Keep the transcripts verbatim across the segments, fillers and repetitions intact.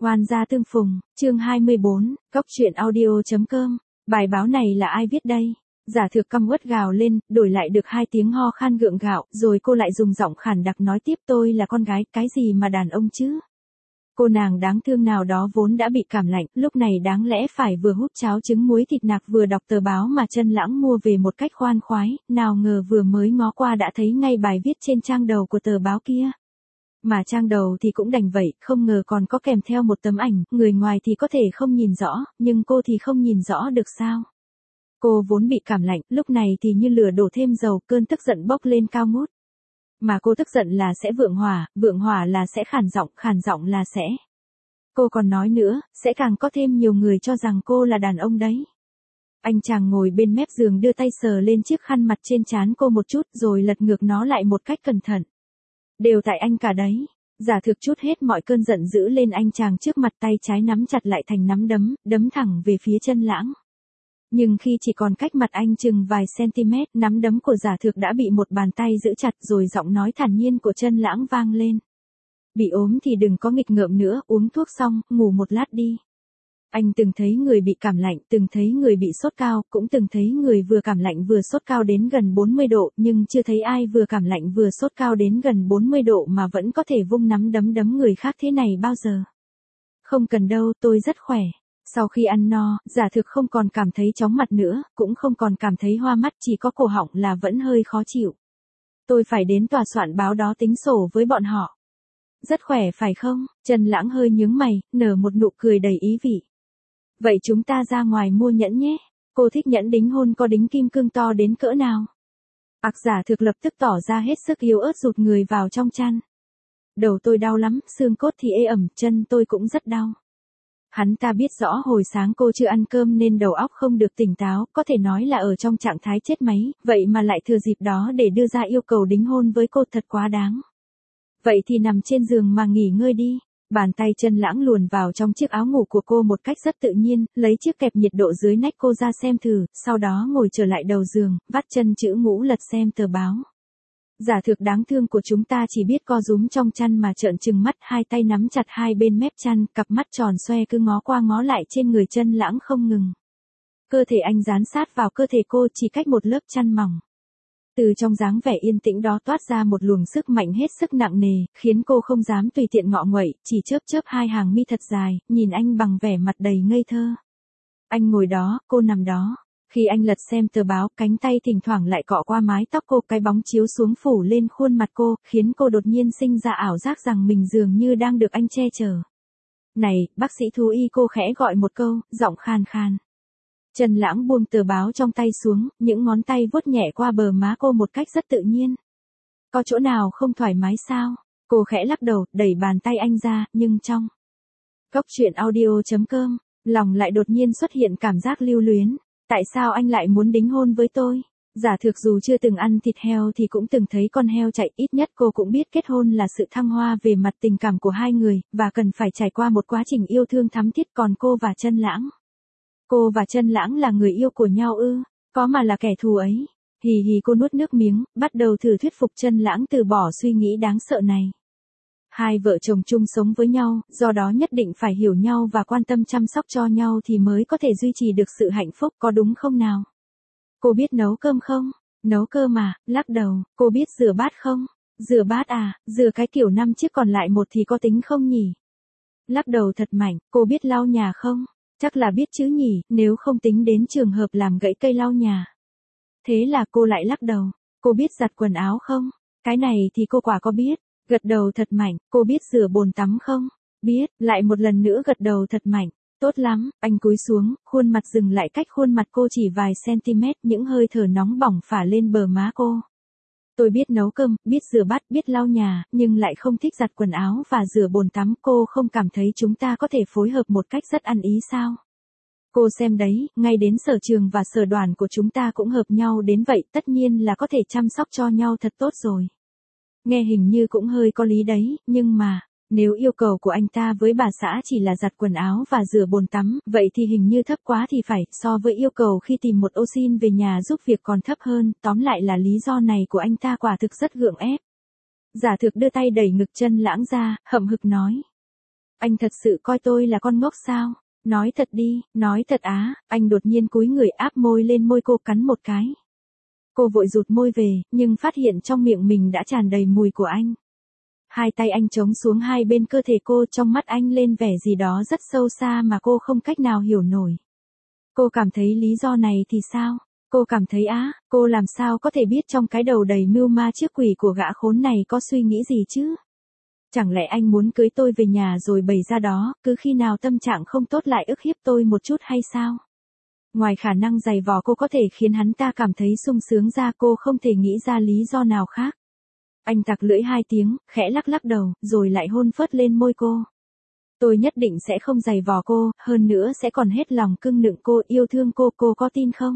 Oan gia tương phùng, chương hai mươi bốn, cốc truyện audio chấm com. Bài báo này là ai viết đây? Giả Thược căm uất gào lên, đổi lại được hai tiếng ho khan gượng gạo, rồi cô lại dùng giọng khản đặc nói tiếp, tôi là con gái, cái gì mà đàn ông chứ? Cô nàng đáng thương nào đó vốn đã bị cảm lạnh, lúc này đáng lẽ phải vừa hút cháo trứng muối thịt nạc vừa đọc tờ báo mà Chân Lãng mua về một cách khoan khoái, nào ngờ vừa mới ngó qua đã thấy ngay bài viết trên trang đầu của tờ báo kia. Mà trang đầu thì cũng đành vậy, không ngờ còn có kèm theo một tấm ảnh, người ngoài thì có thể không nhìn rõ, nhưng cô thì không nhìn rõ được sao. Cô vốn bị cảm lạnh, lúc này thì như lửa đổ thêm dầu, cơn tức giận bốc lên cao ngút. Mà cô tức giận là sẽ vượng hỏa, vượng hỏa là sẽ khản giọng, khản giọng là sẽ. Cô còn nói nữa, sẽ càng có thêm nhiều người cho rằng cô là đàn ông đấy. Anh chàng ngồi bên mép giường đưa tay sờ lên chiếc khăn mặt trên trán cô một chút rồi lật ngược nó lại một cách cẩn thận. Đều tại anh cả đấy. Giả Thực chút hết mọi cơn giận dữ lên anh chàng trước mặt, tay trái nắm chặt lại thành nắm đấm, đấm thẳng về phía Chân Lãng. Nhưng khi chỉ còn cách mặt anh chừng vài cm, nắm đấm của Giả Thực đã bị một bàn tay giữ chặt, rồi giọng nói thản nhiên của Chân Lãng vang lên. Bị ốm thì đừng có nghịch ngợm nữa, uống thuốc xong, ngủ một lát đi. Anh từng thấy người bị cảm lạnh, từng thấy người bị sốt cao, cũng từng thấy người vừa cảm lạnh vừa sốt cao đến gần bốn mươi độ, nhưng chưa thấy ai vừa cảm lạnh vừa sốt cao đến gần bốn mươi độ mà vẫn có thể vung nắm đấm đấm người khác thế này bao giờ. Không cần đâu, tôi rất khỏe. Sau khi ăn no, Giả Thực không còn cảm thấy chóng mặt nữa, cũng không còn cảm thấy hoa mắt, chỉ có cổ họng là vẫn hơi khó chịu. Tôi phải đến tòa soạn báo đó tính sổ với bọn họ. Rất khỏe phải không? Chân Lãng hơi nhướng mày, nở một nụ cười đầy ý vị. Vậy chúng ta ra ngoài mua nhẫn nhé. Cô thích nhẫn đính hôn có đính kim cương to đến cỡ nào? Ặc Giả Thực lập tức tỏ ra hết sức yếu ớt rụt người vào trong chăn. Đầu tôi đau lắm, xương cốt thì ê ẩm, chân tôi cũng rất đau. Hắn ta biết rõ hồi sáng cô chưa ăn cơm nên đầu óc không được tỉnh táo, có thể nói là ở trong trạng thái chết máy, vậy mà lại thừa dịp đó để đưa ra yêu cầu đính hôn với cô, thật quá đáng. Vậy thì nằm trên giường mà nghỉ ngơi đi. Bàn tay Chân Lãng luồn vào trong chiếc áo ngủ của cô một cách rất tự nhiên, lấy chiếc kẹp nhiệt độ dưới nách cô ra xem thử, sau đó ngồi trở lại đầu giường, vắt chân chữ ngũ lật xem tờ báo. Giả Thực đáng thương của chúng ta chỉ biết co rúm trong chăn mà trợn trừng mắt, hai tay nắm chặt hai bên mép chăn, cặp mắt tròn xoe cứ ngó qua ngó lại trên người Chân Lãng không ngừng. Cơ thể anh dán sát vào cơ thể cô, chỉ cách một lớp chăn mỏng. Từ trong dáng vẻ yên tĩnh đó toát ra một luồng sức mạnh hết sức nặng nề, khiến cô không dám tùy tiện ngọ nguậy, chỉ chớp chớp hai hàng mi thật dài, nhìn anh bằng vẻ mặt đầy ngây thơ. Anh ngồi đó, cô nằm đó. Khi anh lật xem tờ báo, cánh tay thỉnh thoảng lại cọ qua mái tóc cô, cái bóng chiếu xuống phủ lên khuôn mặt cô, khiến cô đột nhiên sinh ra ảo giác rằng mình dường như đang được anh che chở. Này, bác sĩ thú y, cô khẽ gọi một câu, giọng khan khan. Chân Lãng buông tờ báo trong tay xuống, những ngón tay vuốt nhẹ qua bờ má cô một cách rất tự nhiên. Có chỗ nào không thoải mái sao? Cô khẽ lắc đầu, đẩy bàn tay anh ra, nhưng trong cốc truyện audio chấm com, lòng lại đột nhiên xuất hiện cảm giác lưu luyến. Tại sao anh lại muốn đính hôn với tôi? Giả Thực dù chưa từng ăn thịt heo thì cũng từng thấy con heo chạy, ít nhất cô cũng biết kết hôn là sự thăng hoa về mặt tình cảm của hai người, và cần phải trải qua một quá trình yêu thương thắm thiết, còn cô và Chân Lãng. Cô và Chân Lãng là người yêu của nhau ư? Có mà là kẻ thù ấy. Hì hì, cô nuốt nước miếng, bắt đầu thử thuyết phục Chân Lãng từ bỏ suy nghĩ đáng sợ này. Hai vợ chồng chung sống với nhau, do đó nhất định phải hiểu nhau và quan tâm chăm sóc cho nhau thì mới có thể duy trì được sự hạnh phúc, có đúng không nào? Cô biết nấu cơm không? Nấu cơm à? Lắc đầu. Cô biết rửa bát không? Rửa bát à? Rửa cái kiểu năm chiếc còn lại một thì có tính không nhỉ? Lắc đầu thật mạnh. Cô biết lau nhà không? Chắc là biết chứ nhỉ, nếu không tính đến trường hợp làm gãy cây lau nhà. Thế là cô lại lắc đầu. Cô biết giặt quần áo không? Cái này thì cô quả có biết. Gật đầu thật mạnh. Cô biết rửa bồn tắm không? Biết. Lại một lần nữa gật đầu thật mạnh. Tốt lắm. Anh cúi xuống, khuôn mặt dừng lại cách khuôn mặt cô chỉ vài cm, những hơi thở nóng bỏng phả lên bờ má cô. Tôi biết nấu cơm, biết rửa bát, biết lau nhà, nhưng lại không thích giặt quần áo và rửa bồn tắm. Cô không cảm thấy chúng ta có thể phối hợp một cách rất ăn ý sao? Cô xem đấy, ngay đến sở trường và sở đoàn của chúng ta cũng hợp nhau đến vậy, tất nhiên là có thể chăm sóc cho nhau thật tốt rồi. Nghe hình như cũng hơi có lý đấy, nhưng mà, nếu yêu cầu của anh ta với bà xã chỉ là giặt quần áo và rửa bồn tắm, vậy thì hình như thấp quá thì phải, so với yêu cầu khi tìm một ô sin về nhà giúp việc còn thấp hơn, tóm lại là lý do này của anh ta quả thực rất gượng ép. Giả Thực đưa tay đẩy ngực Chân Lãng ra, hậm hực nói. Anh thật sự coi tôi là con ngốc sao? Nói thật đi, nói thật á, anh đột nhiên cúi người áp môi lên môi cô cắn một cái. Cô vội rụt môi về, nhưng phát hiện trong miệng mình đã tràn đầy mùi của anh. Hai tay anh chống xuống hai bên cơ thể cô, trong mắt anh lên vẻ gì đó rất sâu xa mà cô không cách nào hiểu nổi. Cô cảm thấy lý do này thì sao? Cô cảm thấy á, cô làm sao có thể biết trong cái đầu đầy mưu ma trước quỷ của gã khốn này có suy nghĩ gì chứ? Chẳng lẽ anh muốn cưới tôi về nhà rồi bày ra đó, cứ khi nào tâm trạng không tốt lại ức hiếp tôi một chút hay sao? Ngoài khả năng giày vò cô có thể khiến hắn ta cảm thấy sung sướng ra, cô không thể nghĩ ra lý do nào khác. Anh tặc lưỡi hai tiếng, khẽ lắc lắc đầu, rồi lại hôn phớt lên môi cô. Tôi nhất định sẽ không giày vò cô, hơn nữa sẽ còn hết lòng cưng nựng cô, yêu thương cô, cô có tin không?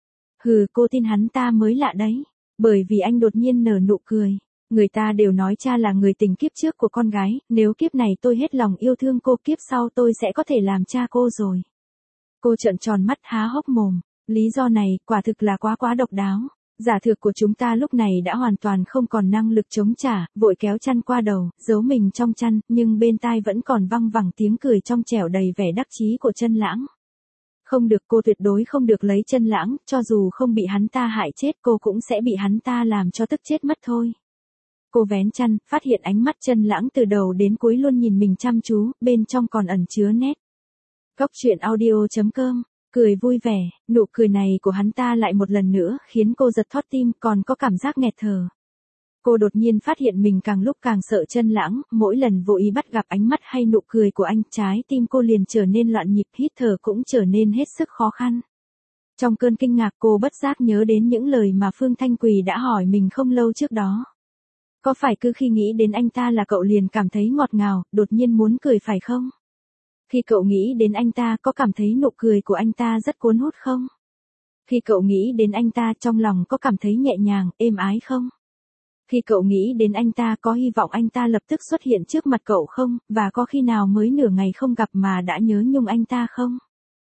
Hừ, cô tin hắn ta mới lạ đấy. Bởi vì anh đột nhiên nở nụ cười. Người ta đều nói cha là người tình kiếp trước của con gái, nếu kiếp này tôi hết lòng yêu thương cô, kiếp sau tôi sẽ có thể làm cha cô rồi. Cô trợn tròn mắt há hốc mồm. Lý do này, quả thực là quá quá độc đáo. Giả thược của chúng ta lúc này đã hoàn toàn không còn năng lực chống trả, vội kéo chăn qua đầu, giấu mình trong chăn, nhưng bên tai vẫn còn văng vẳng tiếng cười trong trẻo đầy vẻ đắc chí của Chân Lãng. Không được, cô tuyệt đối không được lấy Chân Lãng, cho dù không bị hắn ta hại chết cô cũng sẽ bị hắn ta làm cho tức chết mất thôi. Cô vén chăn, phát hiện ánh mắt Chân Lãng từ đầu đến cuối luôn nhìn mình chăm chú, bên trong còn ẩn chứa nét. Cóc truyện audio chấm com, cười vui vẻ, nụ cười này của hắn ta lại một lần nữa khiến cô giật thót tim, còn có cảm giác nghẹt thở. Cô đột nhiên phát hiện mình càng lúc càng sợ Chân Lãng, mỗi lần vô ý bắt gặp ánh mắt hay nụ cười của anh, trái tim cô liền trở nên loạn nhịp, hít thở cũng trở nên hết sức khó khăn. Trong cơn kinh ngạc cô bất giác nhớ đến những lời mà Phương Thanh Quỳ đã hỏi mình không lâu trước đó. Có phải cứ khi nghĩ đến anh ta là cậu liền cảm thấy ngọt ngào, đột nhiên muốn cười phải không? Khi cậu nghĩ đến anh ta có cảm thấy nụ cười của anh ta rất cuốn hút không? Khi cậu nghĩ đến anh ta trong lòng có cảm thấy nhẹ nhàng, êm ái không? Khi cậu nghĩ đến anh ta có hy vọng anh ta lập tức xuất hiện trước mặt cậu không? Và có khi nào mới nửa ngày không gặp mà đã nhớ nhung anh ta không?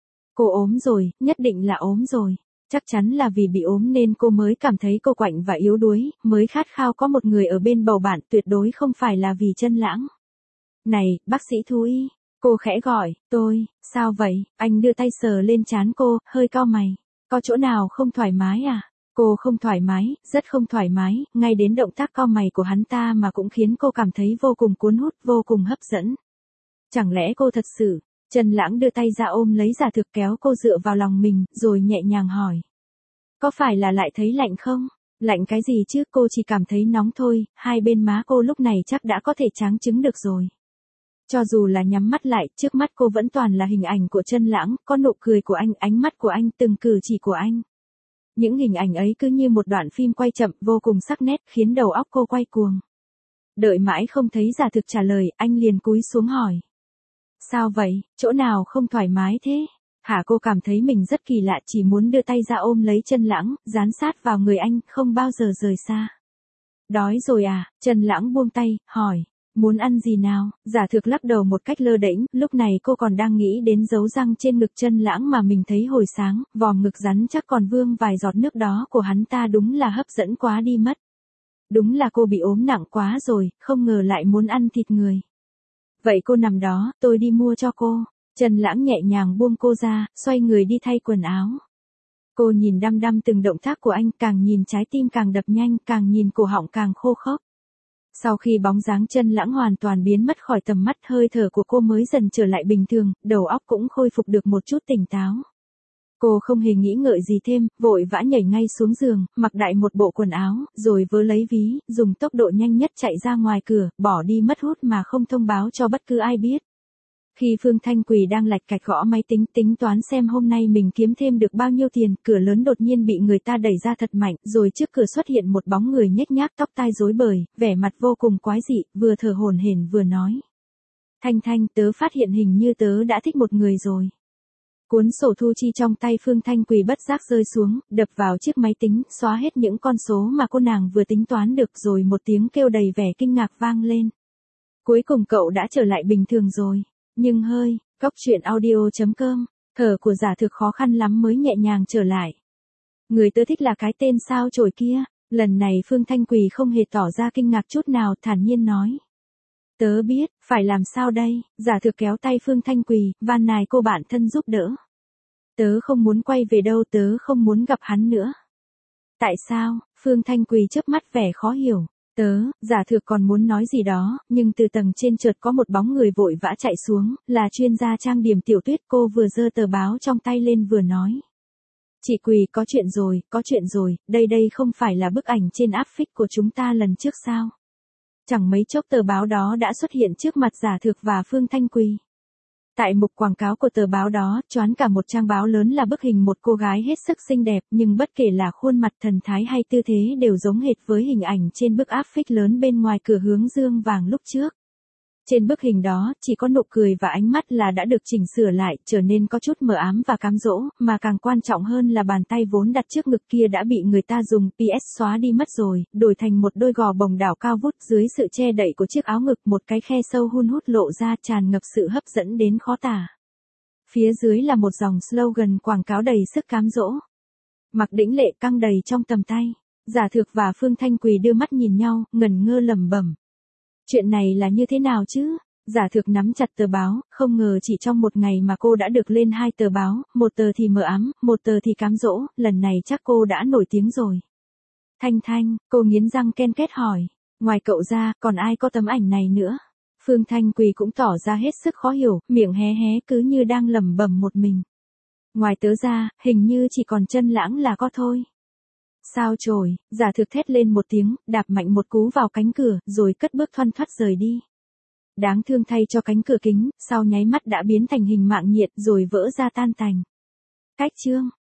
Cô ốm rồi, nhất định là ốm rồi. Chắc chắn là vì bị ốm nên cô mới cảm thấy cô quạnh và yếu đuối, mới khát khao có một người ở bên bầu bạn, tuyệt đối không phải là vì Chân Lãng. Này, bác sĩ thú y. Cô khẽ gọi, tôi, sao vậy? Anh đưa tay sờ lên trán cô, hơi cau mày. Có chỗ nào không thoải mái à? Cô không thoải mái, rất không thoải mái, ngay đến động tác cau mày của hắn ta mà cũng khiến cô cảm thấy vô cùng cuốn hút, vô cùng hấp dẫn. Chẳng lẽ cô thật sự? Chân Lãng đưa tay ra ôm lấy Giả Thực, kéo cô dựa vào lòng mình, rồi nhẹ nhàng hỏi. Có phải là lại thấy lạnh không? Lạnh cái gì chứ, cô chỉ cảm thấy nóng thôi, hai bên má cô lúc này chắc đã có thể tráng trứng được rồi. Cho dù là nhắm mắt lại, trước mắt cô vẫn toàn là hình ảnh của Chân Lãng, có nụ cười của anh, ánh mắt của anh, từng cử chỉ của anh. Những hình ảnh ấy cứ như một đoạn phim quay chậm, vô cùng sắc nét, khiến đầu óc cô quay cuồng. Đợi mãi không thấy Giả Thực trả lời, anh liền cúi xuống hỏi. Sao vậy, chỗ nào không thoải mái thế? Hả? Cô cảm thấy mình rất kỳ lạ, chỉ muốn đưa tay ra ôm lấy Chân Lãng, dán sát vào người anh, không bao giờ rời xa. Đói rồi à? Chân Lãng buông tay, hỏi. Muốn ăn gì nào? Giả Thực lắc đầu một cách lơ đễnh, lúc này cô còn đang nghĩ đến dấu răng trên ngực Chân Lãng mà mình thấy hồi sáng, vòm ngực rắn chắc còn vương vài giọt nước đó của hắn ta đúng là hấp dẫn quá đi mất. Đúng là cô bị ốm nặng quá rồi, không ngờ lại muốn ăn thịt người. Vậy cô nằm đó, tôi đi mua cho cô. Chân Lãng nhẹ nhàng buông cô ra, xoay người đi thay quần áo. Cô nhìn đăm đăm từng động tác của anh, càng nhìn trái tim càng đập nhanh, càng nhìn cổ họng càng khô khốc. Sau khi bóng dáng Chân Lãng hoàn toàn biến mất khỏi tầm mắt, hơi thở của cô mới dần trở lại bình thường, đầu óc cũng khôi phục được một chút tỉnh táo. Cô không hề nghĩ ngợi gì thêm, vội vã nhảy ngay xuống giường, mặc đại một bộ quần áo, rồi vớ lấy ví, dùng tốc độ nhanh nhất chạy ra ngoài cửa, bỏ đi mất hút mà không thông báo cho bất cứ ai biết. Khi Phương Thanh Quỳ đang lạch cạch gõ máy tính tính toán xem hôm nay mình kiếm thêm được bao nhiêu tiền, cửa lớn đột nhiên bị người ta đẩy ra thật mạnh, rồi trước cửa xuất hiện một bóng người nhếch nhác, tóc tai rối bời, vẻ mặt vô cùng quái dị, vừa thở hổn hển vừa nói. Thanh Thanh, tớ phát hiện hình như tớ đã thích một người rồi. Cuốn sổ thu chi trong tay Phương Thanh Quỳ bất giác rơi xuống, đập vào chiếc máy tính, xóa hết những con số mà cô nàng vừa tính toán được, rồi một tiếng kêu đầy vẻ kinh ngạc vang lên. Cuối cùng cậu đã trở lại bình thường rồi. Nhưng hơi, cóc truyện audio chấm com, thở của Giả Thực khó khăn lắm mới nhẹ nhàng trở lại. Người tớ thích là cái tên sao chổi kia. Lần này Phương Thanh Quỳ không hề tỏ ra kinh ngạc chút nào, thản nhiên nói. Tớ biết, phải làm sao đây? Giả thực kéo tay Phương Thanh Quỳ, van nài cô bạn thân giúp đỡ. Tớ không muốn quay về đâu, tớ không muốn gặp hắn nữa. Tại sao? Phương Thanh Quỳ chớp mắt vẻ khó hiểu. Tớ, giả thực còn muốn nói gì đó, nhưng từ tầng trên chợt có một bóng người vội vã chạy xuống, là chuyên gia trang điểm Tiểu Tuyết. Cô vừa giơ tờ báo trong tay lên vừa nói. Chị Quỳ, có chuyện rồi, có chuyện rồi, đây đây không phải là bức ảnh trên áp phích của chúng ta lần trước sao? Chẳng mấy chốc tờ báo đó đã xuất hiện trước mặt Giả Thực và Phương Thanh Quỳ. Tại mục quảng cáo của tờ báo đó, choán cả một trang báo lớn là bức hình một cô gái hết sức xinh đẹp, nhưng bất kể là khuôn mặt, thần thái hay tư thế đều giống hệt với hình ảnh trên bức áp phích lớn bên ngoài cửa hướng dương vàng lúc trước. Trên bức hình đó, chỉ có nụ cười và ánh mắt là đã được chỉnh sửa lại, trở nên có chút mờ ám và cám dỗ, mà càng quan trọng hơn là bàn tay vốn đặt trước ngực kia đã bị người ta dùng pê ét xóa đi mất rồi, đổi thành một đôi gò bồng đảo cao vút. Dưới sự che đậy của chiếc áo ngực, một cái khe sâu hun hút lộ ra, tràn ngập sự hấp dẫn đến khó tả. Phía dưới là một dòng slogan quảng cáo đầy sức cám dỗ. Mặc Đĩnh Lệ căng đầy trong tầm tay. Giả Thực và Phương Thanh Quỳ đưa mắt nhìn nhau, ngẩn ngơ lẩm bẩm. Chuyện này là như thế nào chứ? Giả Thực nắm chặt tờ báo, không ngờ chỉ trong một ngày mà cô đã được lên hai tờ báo, một tờ thì mờ ám, một tờ thì cám dỗ, lần này chắc cô đã nổi tiếng rồi. Thanh Thanh, cô nghiến răng ken két hỏi, ngoài cậu ra, còn ai có tấm ảnh này nữa? Phương Thanh Quỳ cũng tỏ ra hết sức khó hiểu, miệng hé hé cứ như đang lẩm bẩm một mình. Ngoài tớ ra, hình như chỉ còn Chân Lãng là có thôi. Sao chổi, Giả Thực thét lên một tiếng, đạp mạnh một cú vào cánh cửa, rồi cất bước thoăn thoắt rời đi. Đáng thương thay cho cánh cửa kính, sau nháy mắt đã biến thành hình mạng nhện rồi vỡ ra tan tành. Cách chương